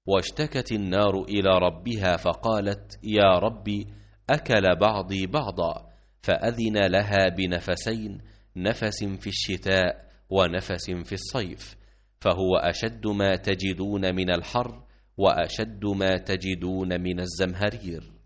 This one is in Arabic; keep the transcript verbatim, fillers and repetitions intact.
واشتكت النار إلى ربها فقالت: يا رب، أكل بعضي بعضا، فأذن لها بنفسين، نفس في الشتاء ونفس في الصيف، فهو أشد ما تجدون من الحر وأشد ما تجدون من الزمهرير.